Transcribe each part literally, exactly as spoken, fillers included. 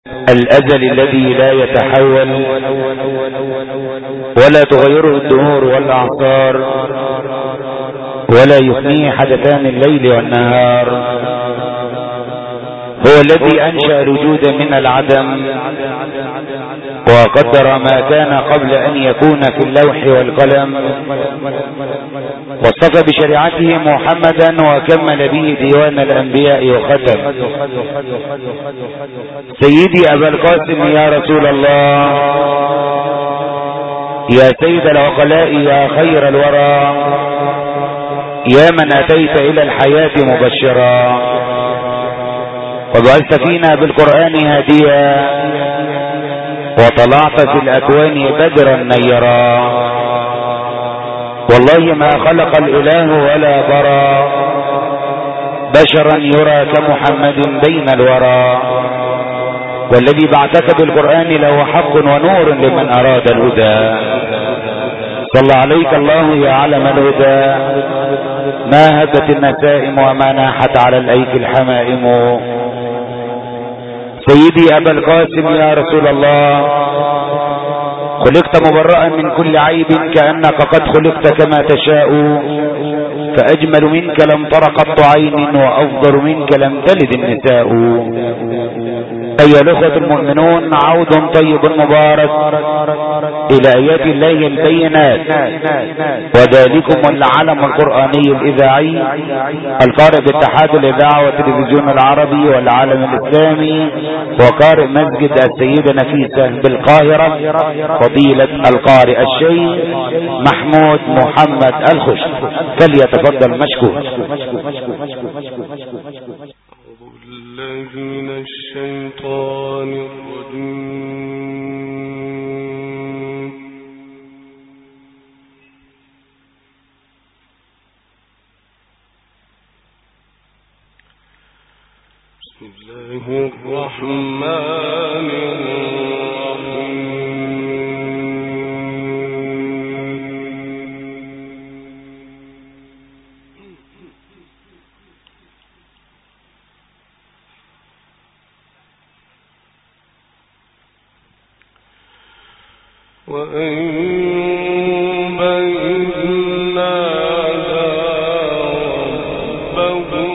الأزل الذي لا يتحول ولا تغيره الدهور والأعصار ولا يفنيه حدثان الليل والنهار، هو الذي أنشأ الوجود من العدم وقدر ما كان قبل أن يكون في اللوح والقلم، واصطفى بشريعته محمدا وكمل به ديوان الأنبياء وختم. سيدي أبا القاسم يا رسول الله، يا سيد العقلاء، يا خير الورى، يا من أتيت إلى الحياة مبشرا وبعثت فينا بالقرآن هاديا وطلعت في الأكوان بدرا نيرا. والله ما خلق الإله ولا برى بشرا يرى كمحمد بين الورى، والذي بعثك بالقرآن له حق ونور لمن أراد الهدى. صلى عليك الله يا علم الهدى، ما هدت النسائم وما ناحت على الأيك الحمائم. سيدي أبا القاسم يا رسول الله، خلقت مبرأ من كل عيب كأنك قد خلقت كما تشاء، فأجمل منك لم تر قط عين وأفضل منك لم تلد النساء. أيها الأخوة المؤمنون، عود طيب مبارك إلى آيات الله البينات، وذلكم العلم القرآني الإذاعي القارئ باتحاد الإذاعة والتلفزيون العربي والعالم الإسلامي، وقارئ مسجد السيدة نفيسة بالقاهرة، فضيلة القارئ الشيخ محمود محمد الخش، فليتفضل مشكور. من الشيطان الرجيم. بسم الله الرحمن الرحيم. وإن بينا ربه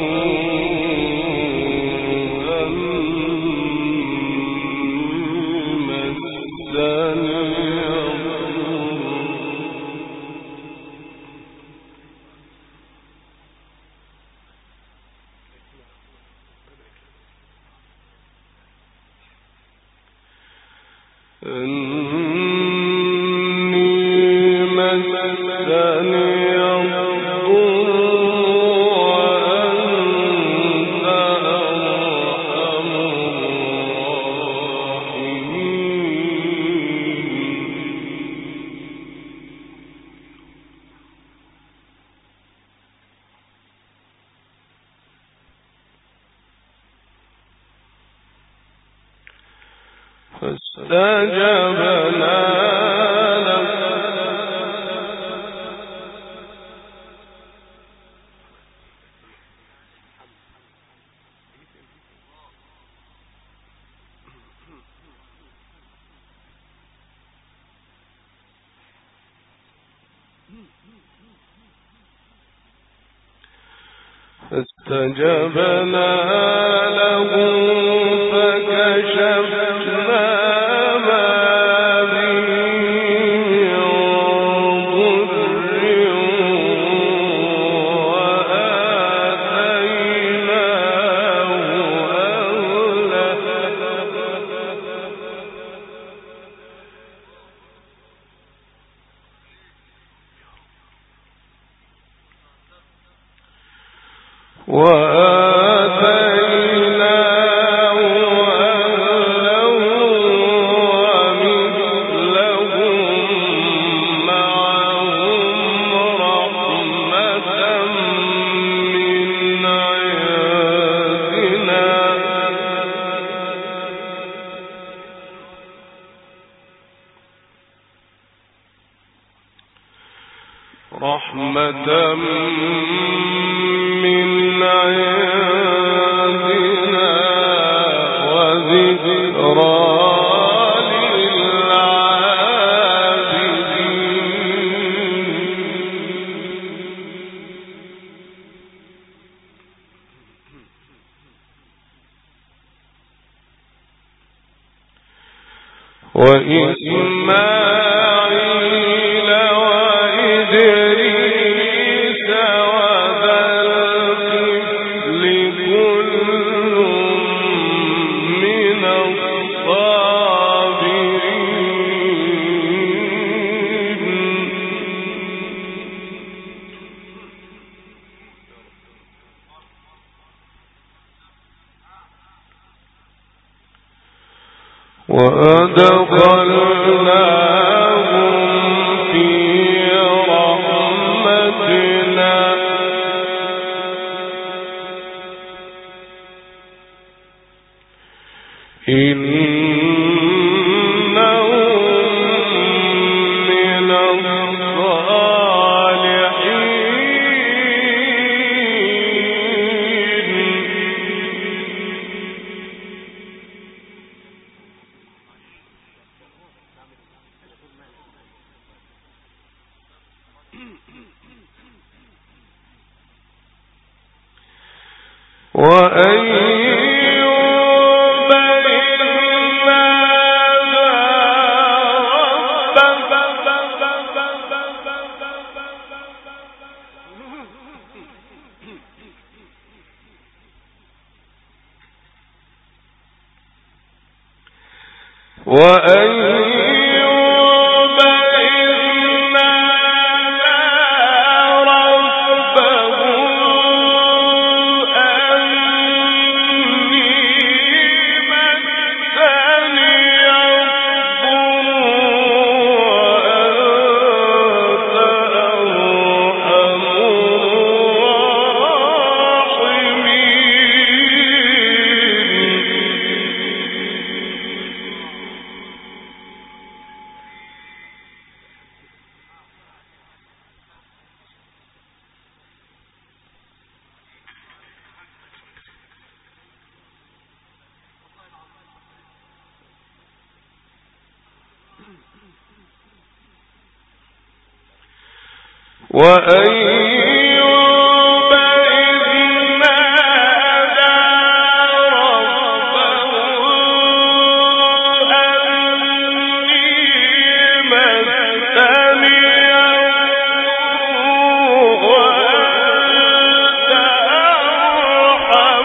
فاستجبنا له فاستجبنا له فكشفنا رحمة من عندنا وذكرى وإسماعيل وإدريس وذا الكفل كل من وأدخلناهم في رحمتنا إنهم من وأيوب وأيوب إذ نادى ربه أني مسني الضر وأنت أرحم وأيوب إذ نادى ربه أني مسني الضر وأنت أرحم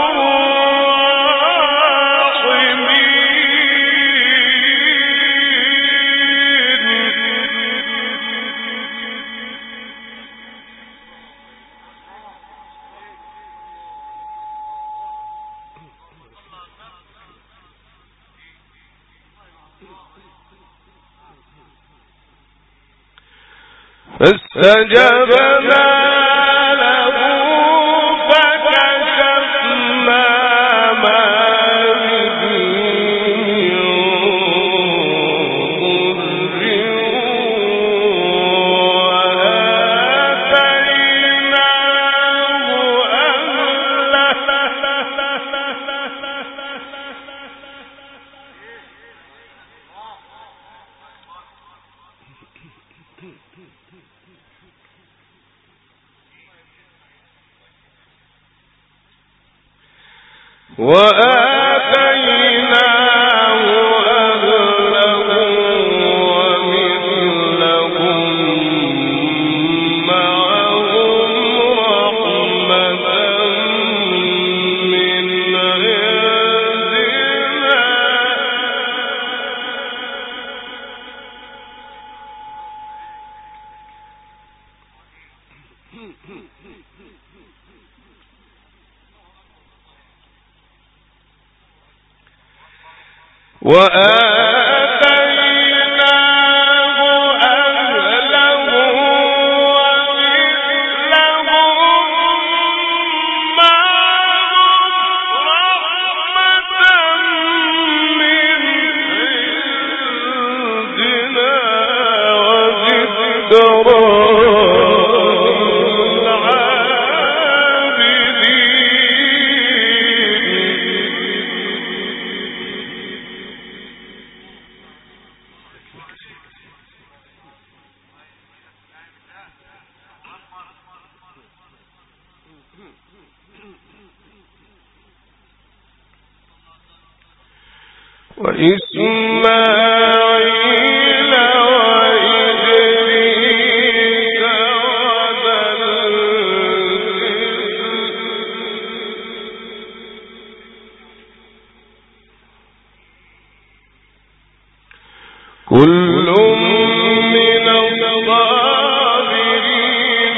فاستجبنا له فكشفنا ما به من ضر وآتيناه أهله وآتيناه أهله ومثلهم معهم رحمة من عندنا وآتيناه أهله ومثلهم معهم رحمة من عندنا وذكرى وإسماعيل وإدريس وذا الكفل كل من الصابرين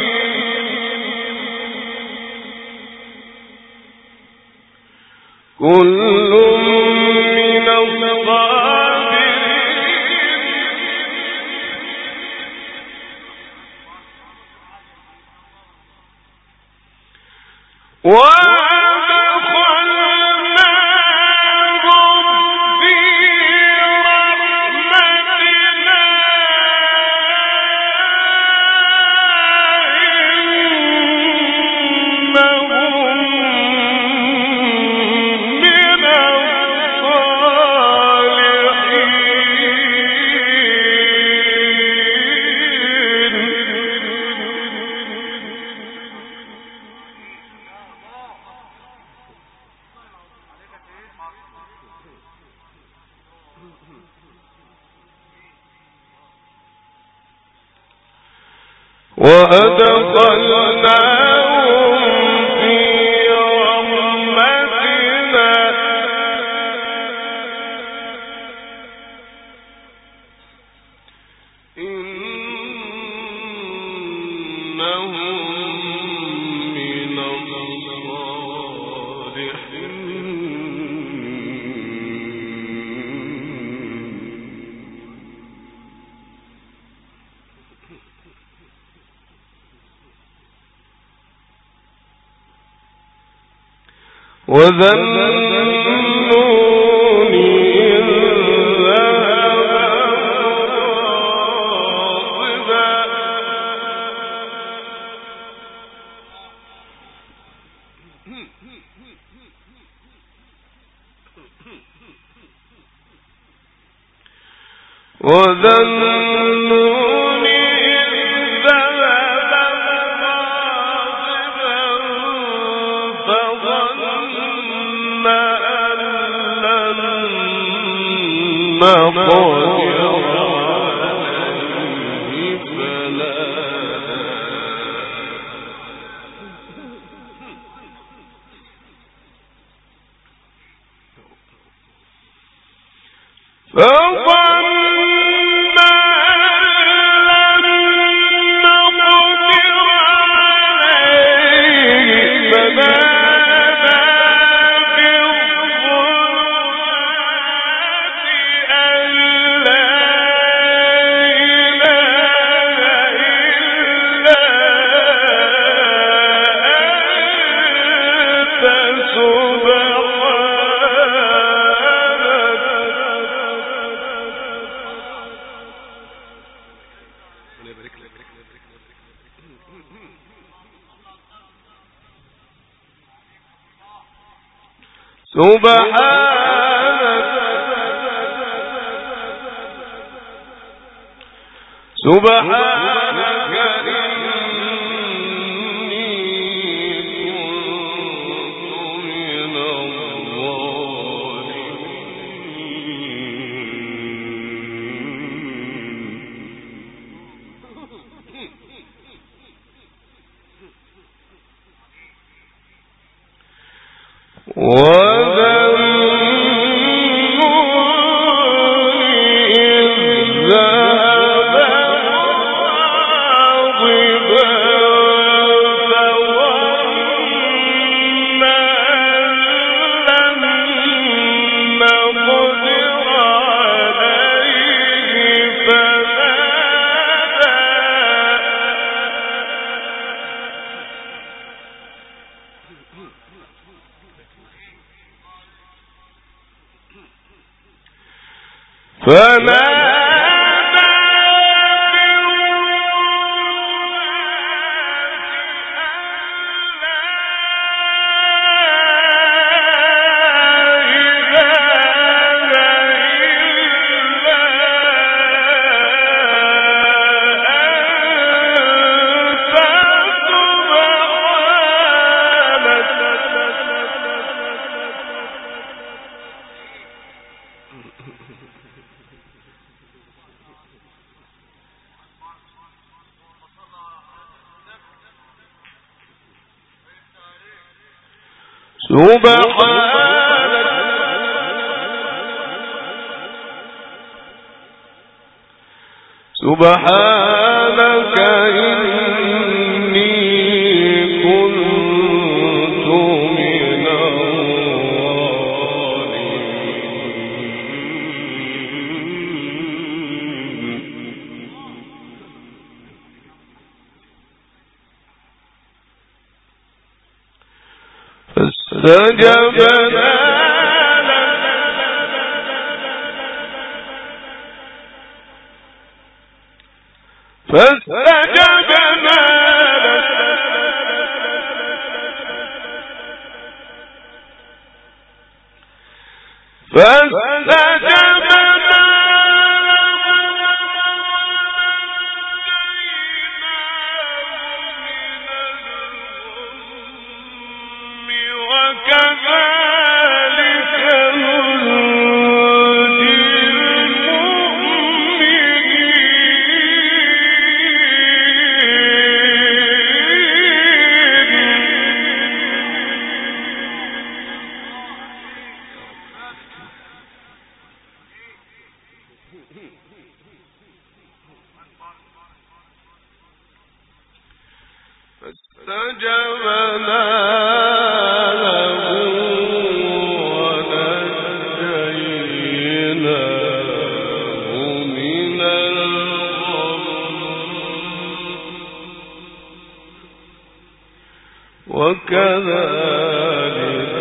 كل من الصابرين وأدخلناهم في رحمتنا إنهم من وأدخلناهم في رحمتنا إنهم من وذا النون إذ ذهب مغاضبا وذا النون إذ ذهب مغاضبا فظن أن لن نقدر عليه فظن سبحانك سبحانك إني كنت من الظالمين فنادى سبحانك إني كنت من الظالمين. فاستجبنا فاستجبنا فاستجبنا وكذلك فاستجبنا له ونجيناه من الغم وكذلك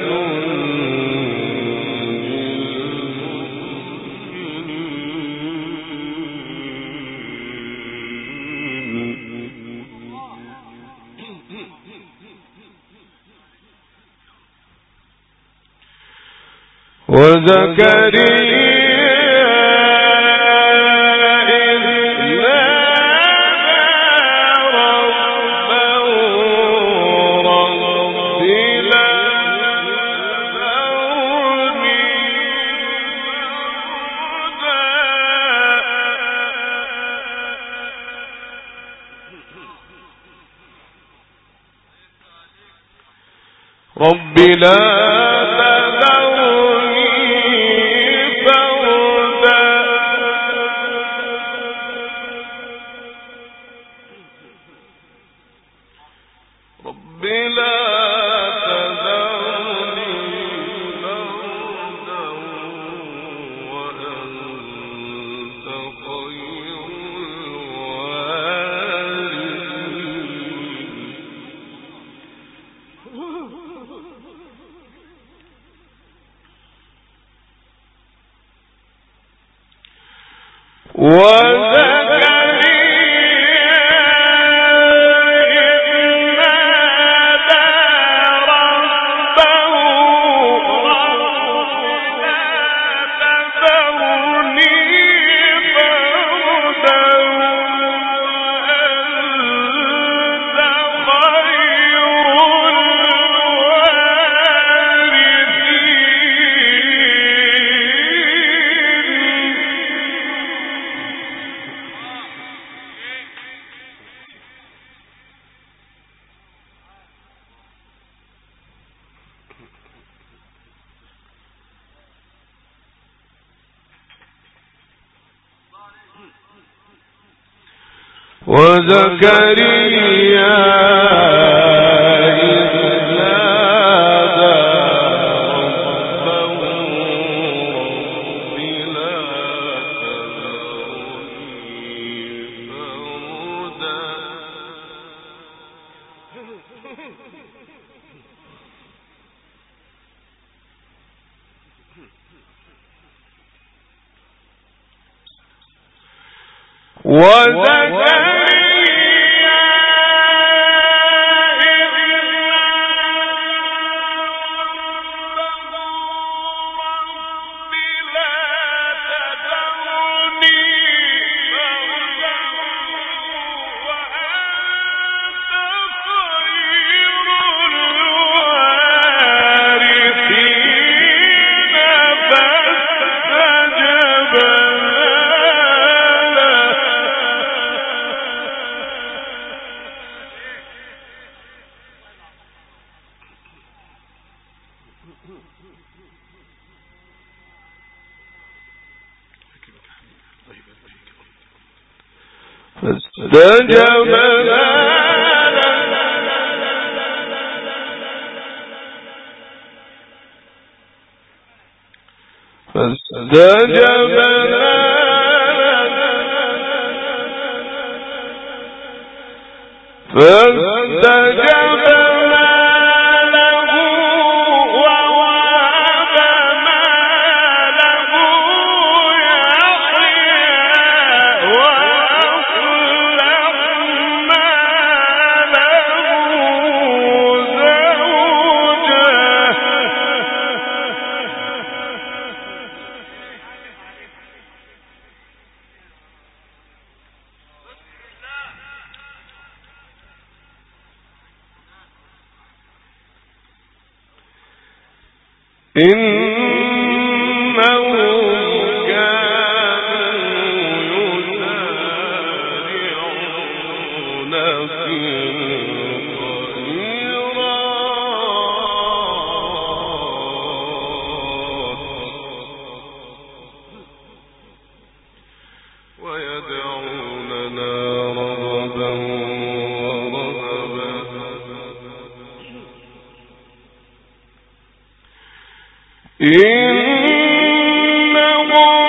وزكريا إذ نادى ربه رب لا تذرني فردا رب لا وزكريا إذ نادى ربه رب لا تذرني فردا وزكريا فاستجبنا فاستجبنا فاستجبنا فاستجبنا له ووهبنا له يحيى وأصلحنا له إنهم كانوا يسارعون في الخيرات ويدعوننا رغبا ورهبا إنهم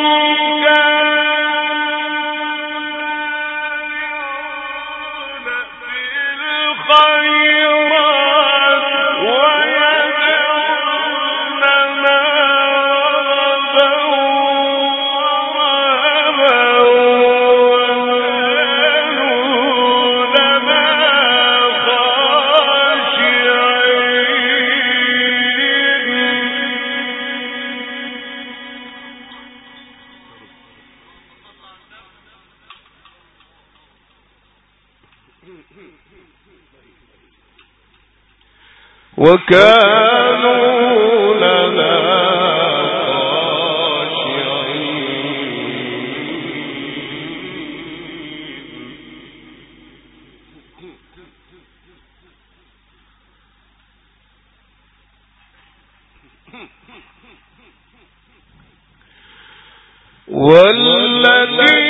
كانوا في الخيرات ويدعوننا رغبا ورهبا وكانوا لنا وكانوا لنا خاشعين والذي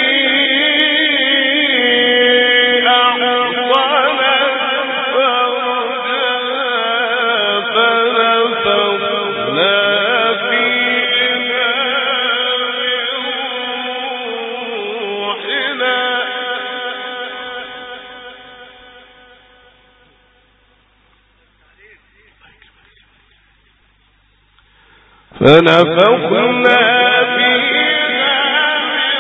فنفخنا فيها من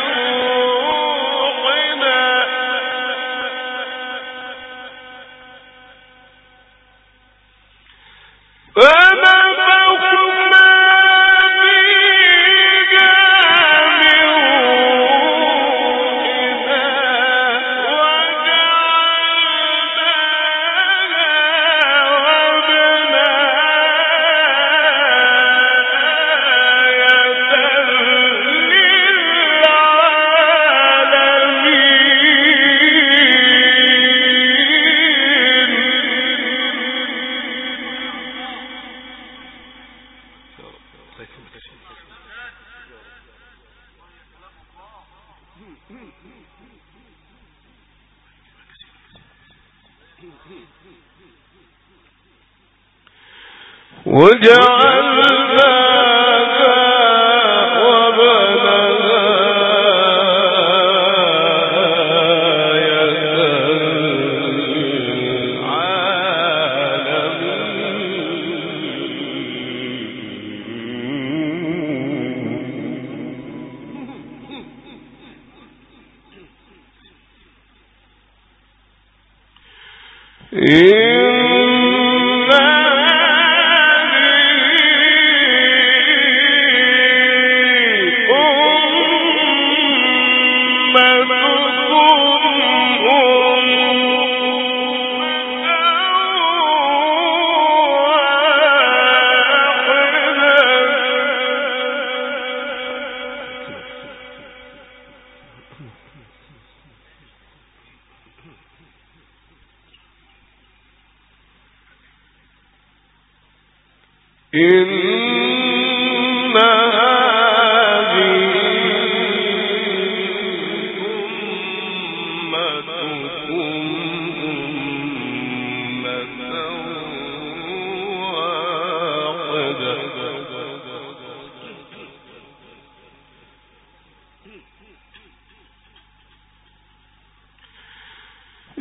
روحنا فنفخنا فيها من روحنا وجعلنا وبناها آية للعالمين. إن هذه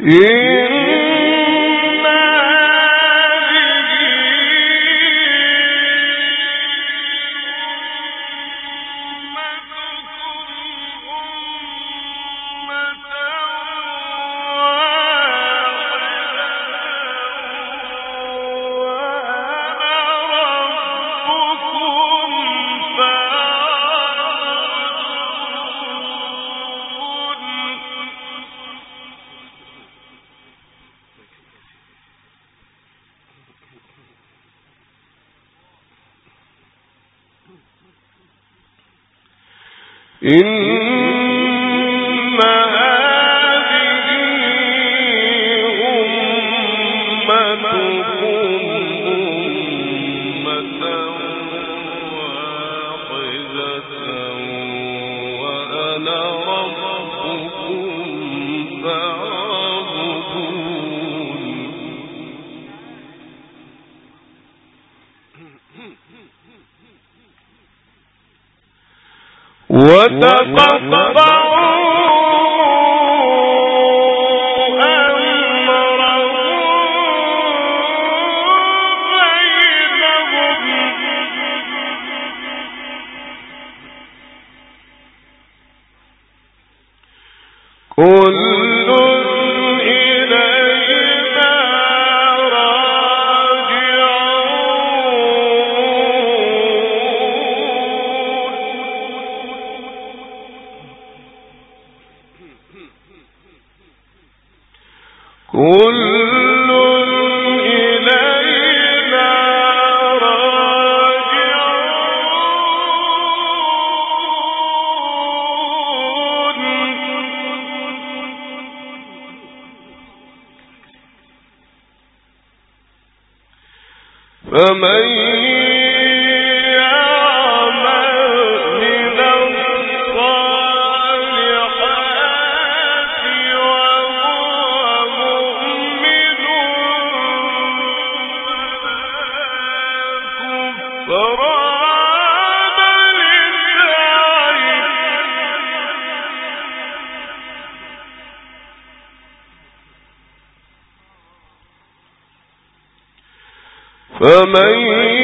فمن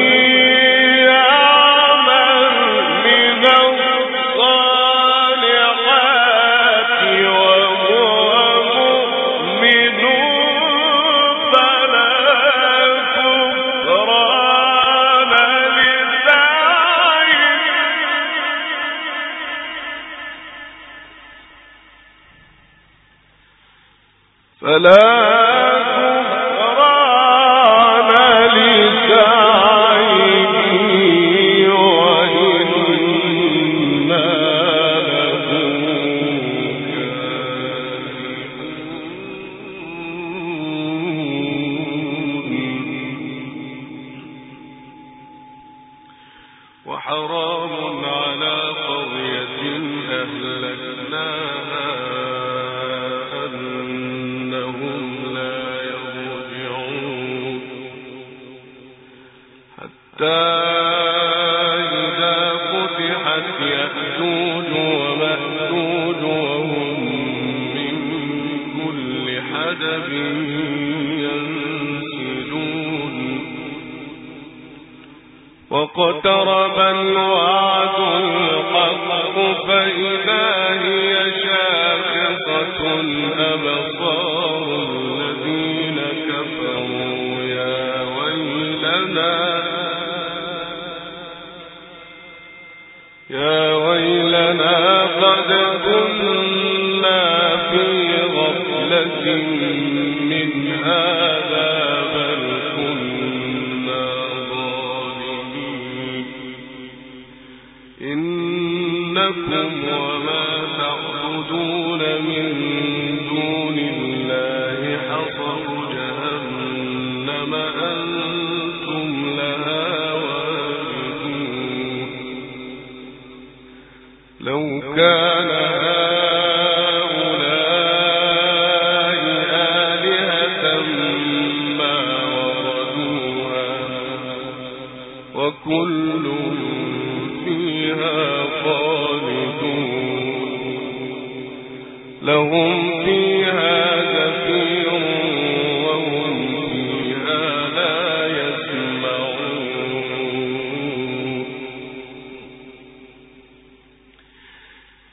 يعمل من الصالحات وهو مؤمن فلا كفران لسعيه فلا وحرام على قرية أهلكناها أنهم لا يرجعون حتى إذا فتحت يأجوج ومأجوج وهم من كل حدب واقترب الوعد الحق فإذا هي شاخصة أبصار الذين كفروا يا ويلنا يا ويلنا قد كنا في غفلة من هذا بل كنا إنكم وما تعبدون من دون الله حصب جهنم أنتم لها واردون لو كان هؤلاء آلهة ما وردوها وكل فيها خالدون لهم فيها زفير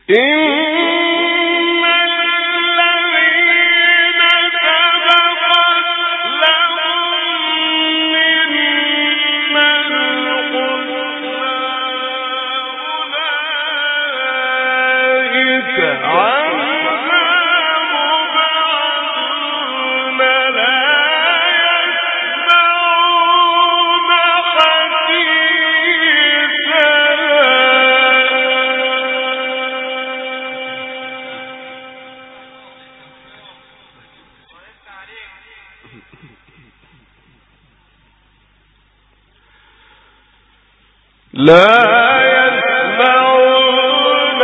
لا يسمعون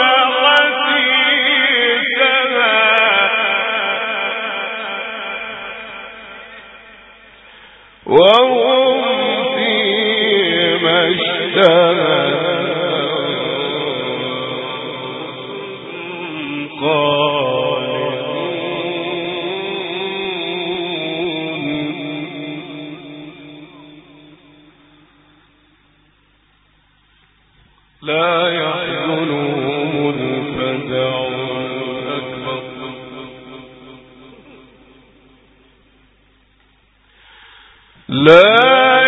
حسيسها وهم فيما اشتهت لا يحزنهم الفزع الأكبر لا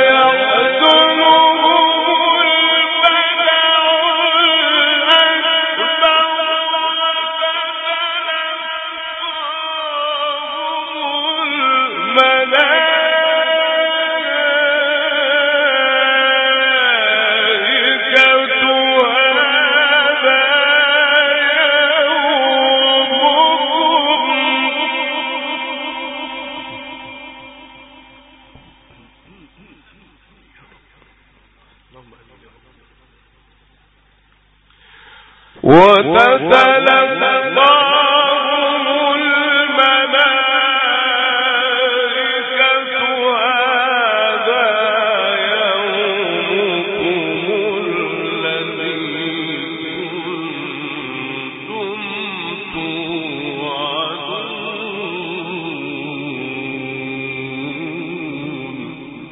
وتتلقاهم الملائكة هذا يومكم الذي كنتم توعدون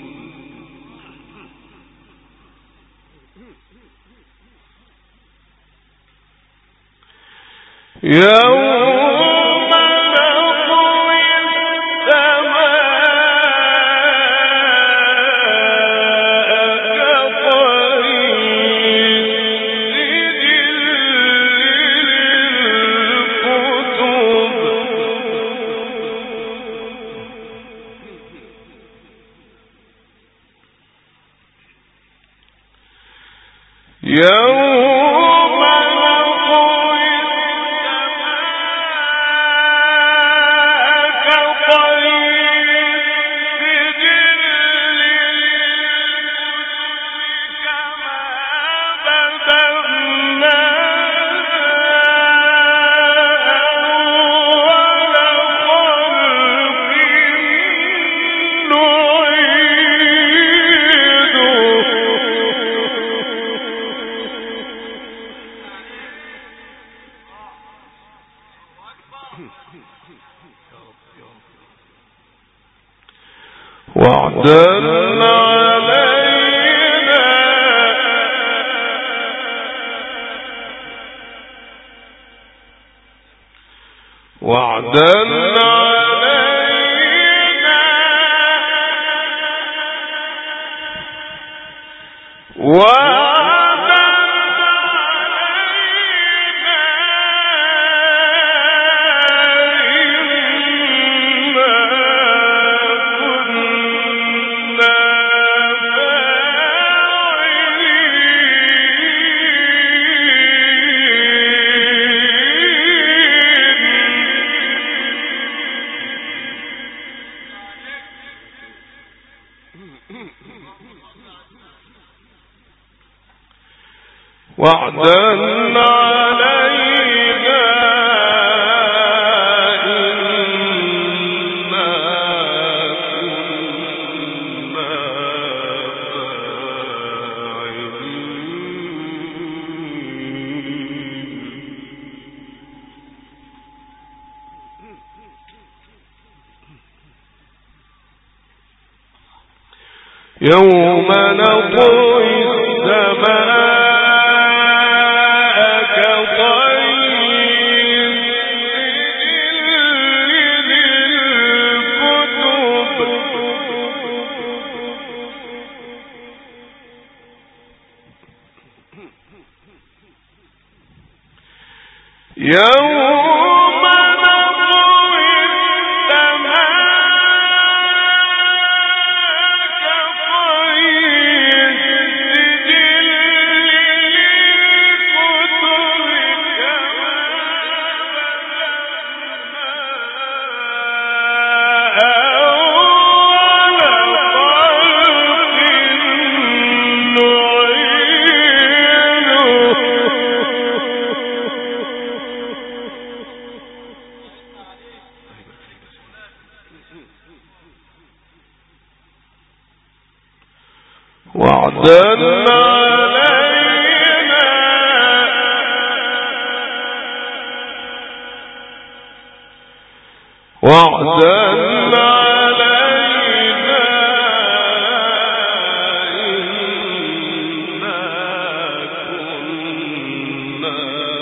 يوم نطوي السماء كطي السجل للكتب يوم وعدا علينا وعدا علينا وعدا وعدا علينا إنا كنا فاعلين يوم نطوي السماء كطي يوم نطوي السماء كطي السجل للكتب كما وعدا علينا وعدا علينا إنا كنا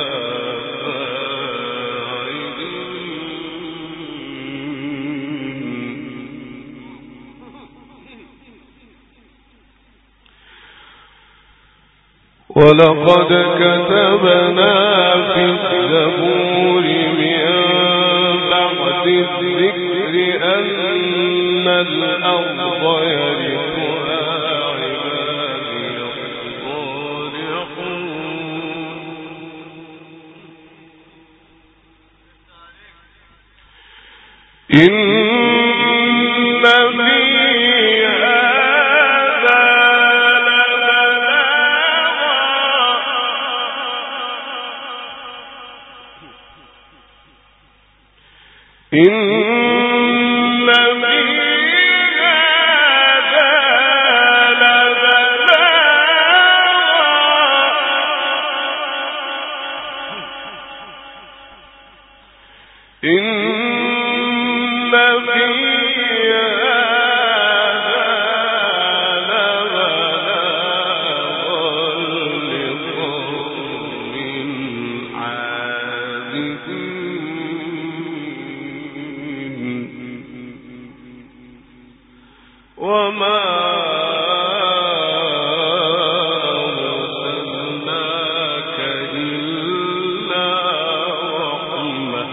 ولقد كتبنا في الزبور من بعد الذكر أن الأرض يرثها عبادي الصالحون إن إن في هذا لبلاغا إن في وما أرسلناك إلا رحمة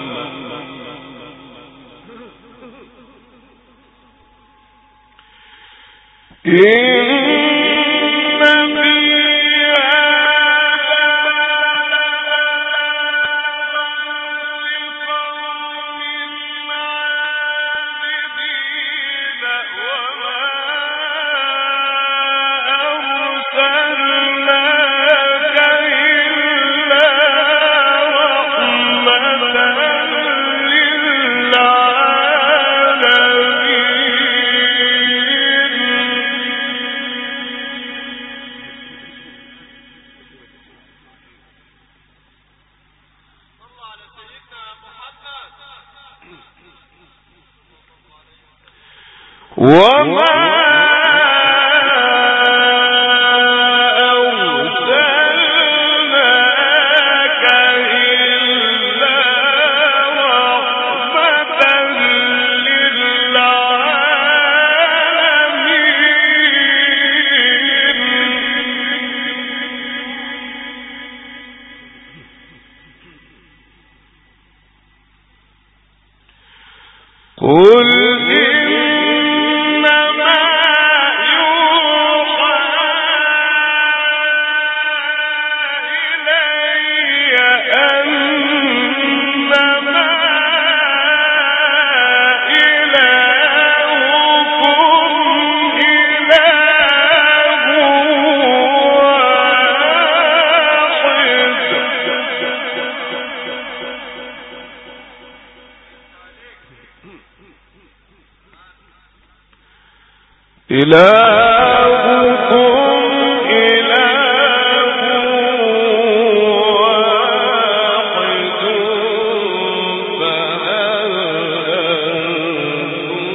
وما أرسلناك إلا رحمة للعالمين قل إلهكم إله واحد فهل أنتم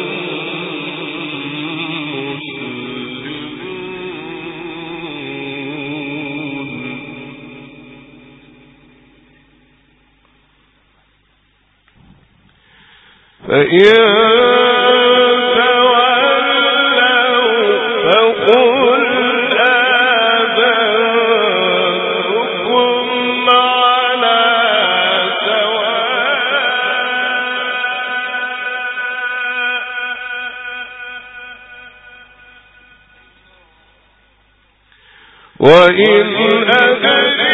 مسلمون فإن قل وإن أدري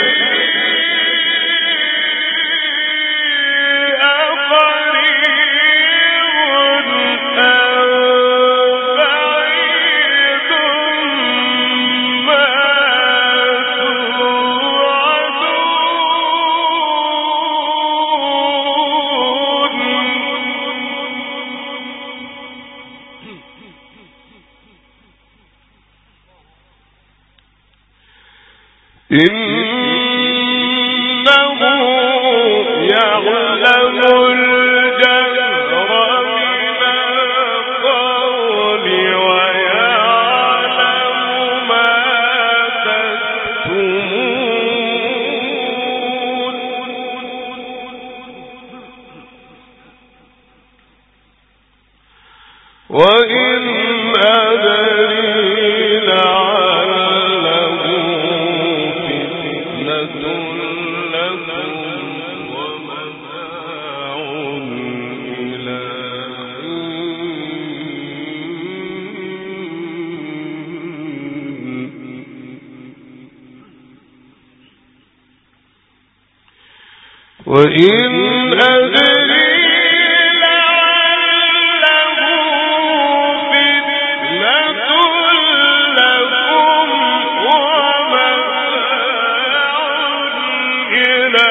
إنه يعلم الجهر من القول ويعلم ما تكتمون وإن أدري وإن أدري لعله فتنة لكم ومتاع إلى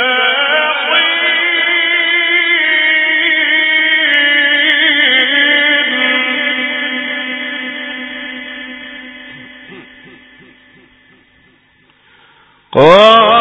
حين قال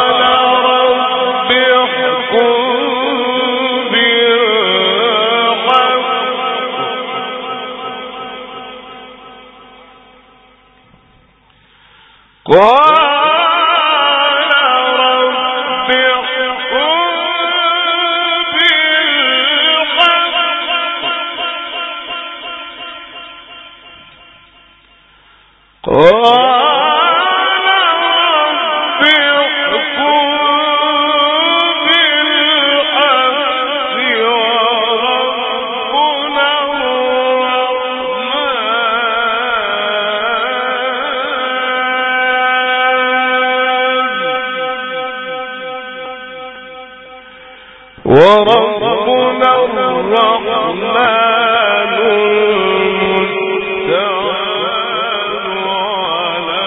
وربنا الرحمن المستعان على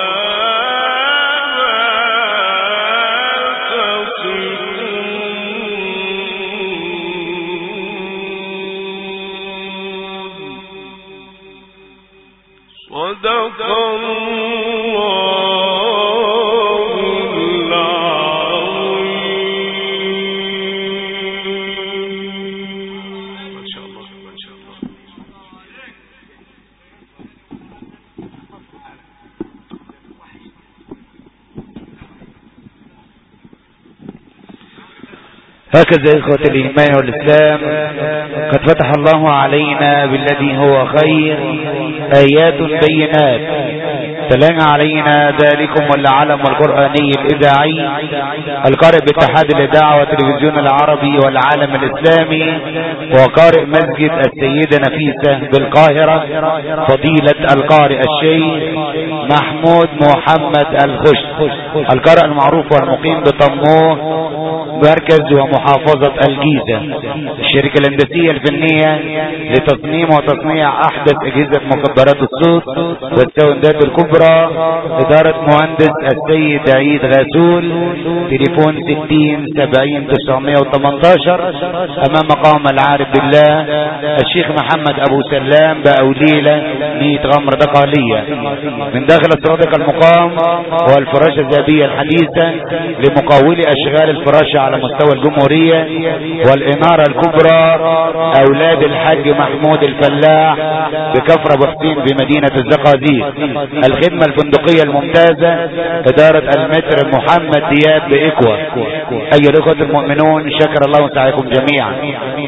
ما تصفون صدق الله. هكذا إخوة الإيمان والإسلام قد فتح الله علينا بالذي هو خير آيات بينات تلاها علينا ذلكم والعلم القرآني الإذاعي القارئ باتحاد الإذاعة والتلفزيون العربي والعالم الإسلامي وقارئ مسجد السيدة نفيسة بالقاهرة فضيلة القارئ الشيخ محمود محمد الخش القارئ المعروف والمقيم بطموح مركز ومحافظة الجيزة. الشركة الهندسية الفنية لتصميم وتصنيع أحدث أجهزة مكبرات الصوت والساوندات الكبرى إدارة مهندس السيد عيد غاسول. تليفون ستين سبعين تسعمائة وثمانية عشر أمام مقام العارف بالله الشيخ محمد أبو سلام بأوليلة ميت غمر دقالية. من داخل الصادق المقام والفراشة الذهبية الحديثة لمقاولي أشغال الفراشة على مستوى الجمهورية والإنارة الكبرى أولاد الحاج محمود الفلاح بكفر أبو حسين بمدينة الزقازيق. الخدمة الفندقية الممتازة إدارة المتر محمد دياب بإكوى. أيها الأخوة المؤمنون شكر الله سعيكم جميعا.